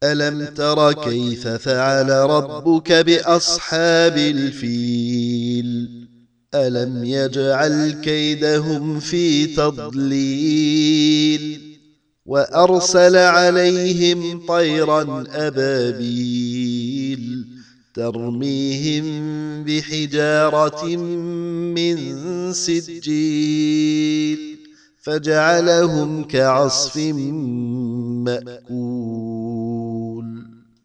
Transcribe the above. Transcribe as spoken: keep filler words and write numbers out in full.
ألم تر كيف فعل ربك بأصحاب الفيل ألم يجعل كيدهم في تضليل وأرسل عليهم طيرا أبابيل ترميهم بحجارة من سجيل فجعلهم كعصف مأكول.